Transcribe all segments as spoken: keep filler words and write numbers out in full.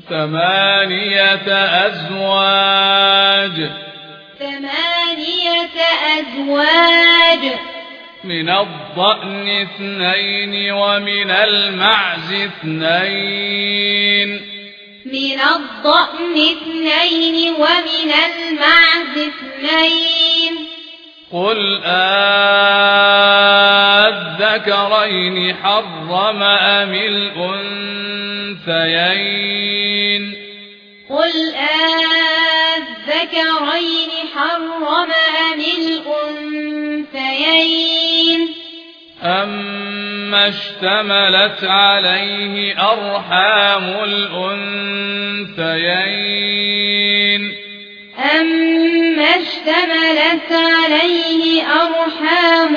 ثمانية أزواج ثمانية أزواج من الضأن اثنين ومن المعز اثنين من الضأن اثنين ومن المعز اثنين قل أذكرين حرم أم الأنثيين قل أذكرين حرم أم الأنثيين أما اشتملت عليه أرحام الأنثيين أما اشتملت عليه أرحام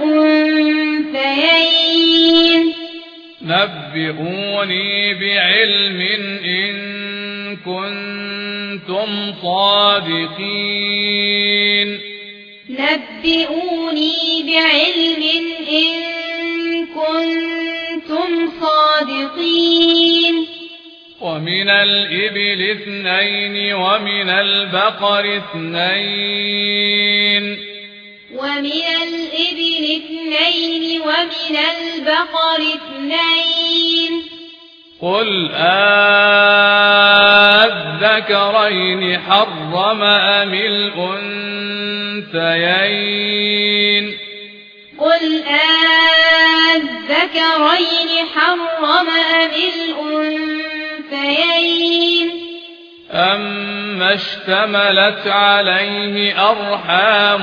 الأنثيين نبئوني بعلم إن كنتم صادقين نبئوني بعلم إن كنتم صادقين ومن الإبل اثنين ومن البقر اثنين ومن الإبل اثنين ومن البقر اثنين قل أذكرين حرم أم الأنثيين قل أذكرين حرم أم الأنثيين أما اشتملت عليه أرحام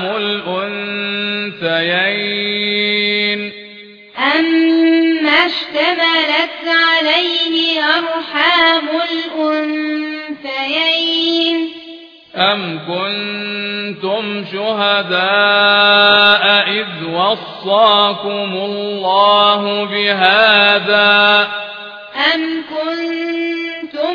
الأنثيين أما اشتملت عليه أرحام الأنثيين أم كنتم شهداء إذ وصاكم الله بهذا أم كنتم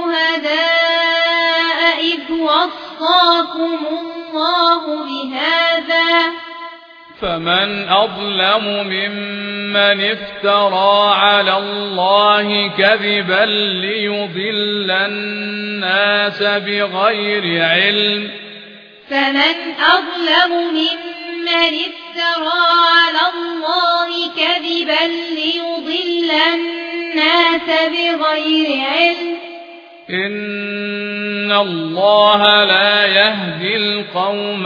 شهداء إذ وصاكم الله بهذا فمن أظلم ممن افترى على الله كذبا ليضل الناس بغير علم فمن أظلم ممن افترى على الله كذبا ليضل الناس بغير علم إن الله لا يهدي القوم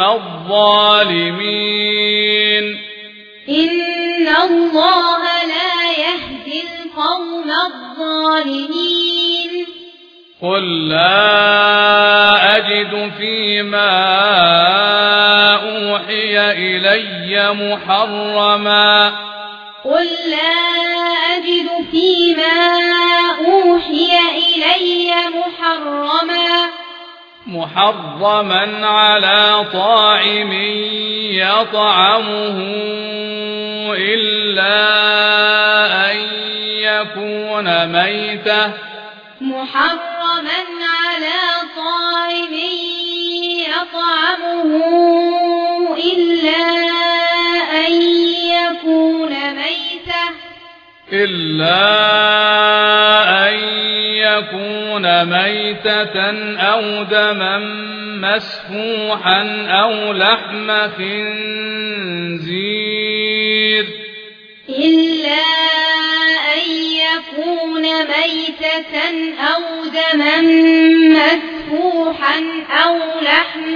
الظالمين إن الله لا يهدي القوم الظالمين قل لا أجد فيما أوحي إلي محرما قل لا أجد فيما أوحي إلي محرما محرما على طاعم يطعمه إلا أن يكون ميتة محرما على طاعم يطعمه إلا أن يكون ميتة إلا أن يكون ميتة أو دما مسفوحا أو لحم خنزير إلا أن يكون ميتة أو دما مسفوحا أو لحم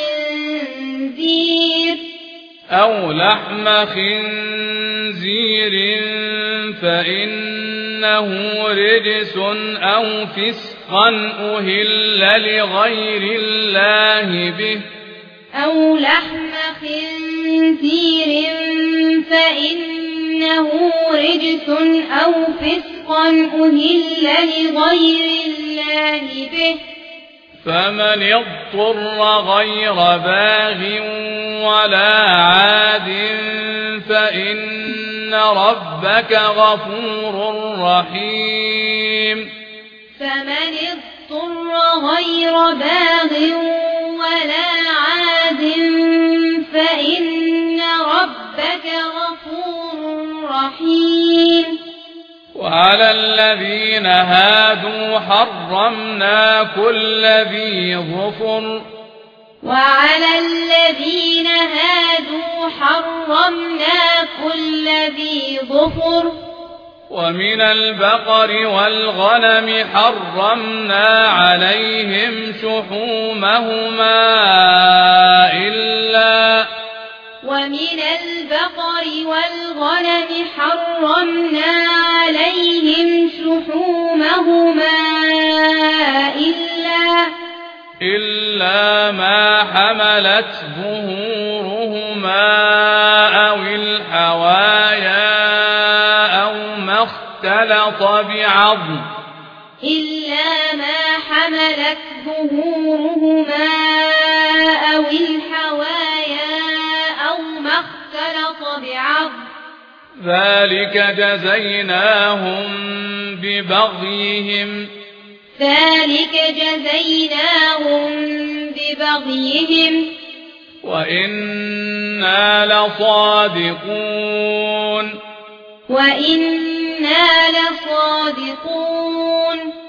خنزير أو لحم خنزير فإنه رجس أو فسقا أهل لغير الله به أو لحم خنزير فإنه رجس أو فسقا أهل لغير الله به فمن اضطر غير باغ ولا عاد فإن ربك غفور رحيم فمن اضطر غير باغ ولا عاد فإن ربك غفور رحيم وعلى الذين هادوا حرمنا كل ذي ظفر وعلى الذين هادوا حرمنا كل ذي ظفر ومن البقر والغنم حرمنا عليهم شحومهما إلا ومن البقر والغنم حرمنا عليهم شحومهما إلا إلا ما حملت ظهورهما أو الحوايا أو ما اختلط بعظم إلا ما حملت ظهورهما أو الحوايا أو ما اختلط بعظم ذلك جزيناهم ببغيهم ذلك جزيناهم ببغيهم وإنا لصادقون وإنا لصادقون